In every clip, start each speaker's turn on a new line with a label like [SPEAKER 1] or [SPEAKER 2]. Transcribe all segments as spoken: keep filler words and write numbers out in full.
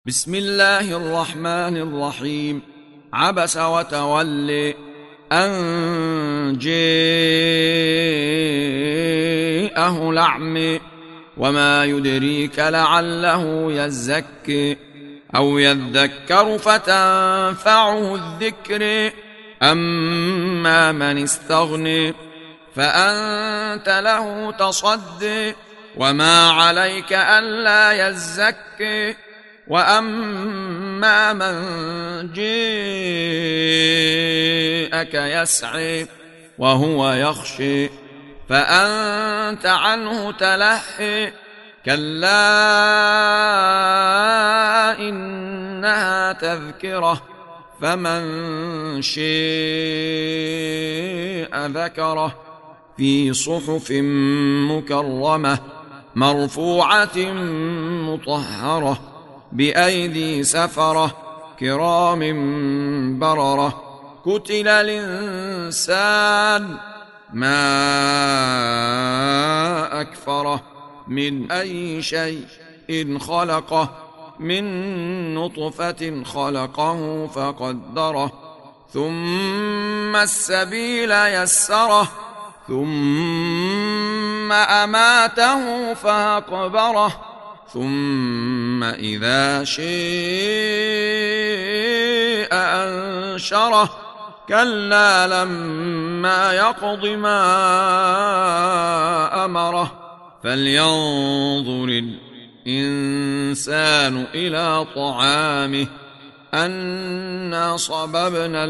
[SPEAKER 1] بسم الله الرحمن الرحيم. عبس وتولي أن جاءه الأعمى وما يدريك لعله يزكي أو يذكر فتنفعه الذكر أما من استغني فأنت له تصدي وما عليك ألا يزكي وأما من جاءك يسعي وهو يخشي فأنت عنه تلهي كلا إنها تذكرة فمن شاء ذكره في صحف مكرمة مرفوعة مطهرة بأيدي سفرة كرام بررة قتل الإنسان ما أكفره من أي شيء خلقه من نطفة خلقه فقدره ثم السبيل يسره ثم أماته فأقبره ثم إذا شاء أنشره كلا لما يقض ما أمره فلينظر الإنسان إلى طعامه أنا صببنا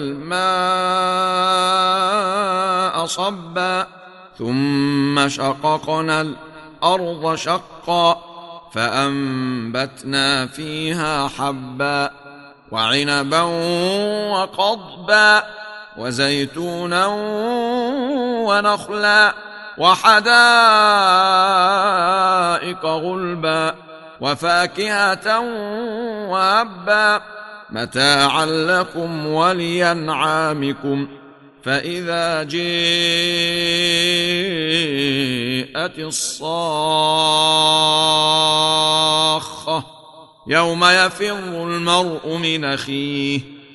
[SPEAKER 1] الماء صبا ثم شققنا الأرض شقا فأنبتنا فيها حبا وعنبا وقضبا وزيتونا ونخلا وحدائق غلبا وفاكهة وأبا متاعا لكم ولأنعامكم فإذا جاءت الصاخة يوم يفر المرء من أخيه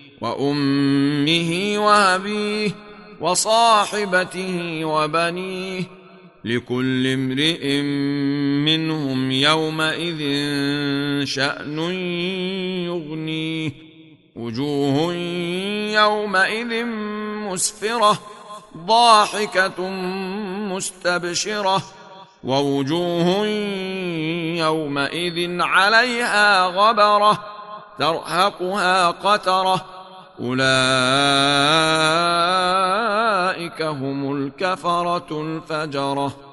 [SPEAKER 1] وأمه وأبيه وصاحبته وبنيه لكل امرئ منهم يومئذ شأن يغنيه وجوه يومئذ مسفرة ضاحكة مستبشرة ووجوه يومئذ عليها غبرة ترهقها قترة أولئك هم الكفرة الفجرة.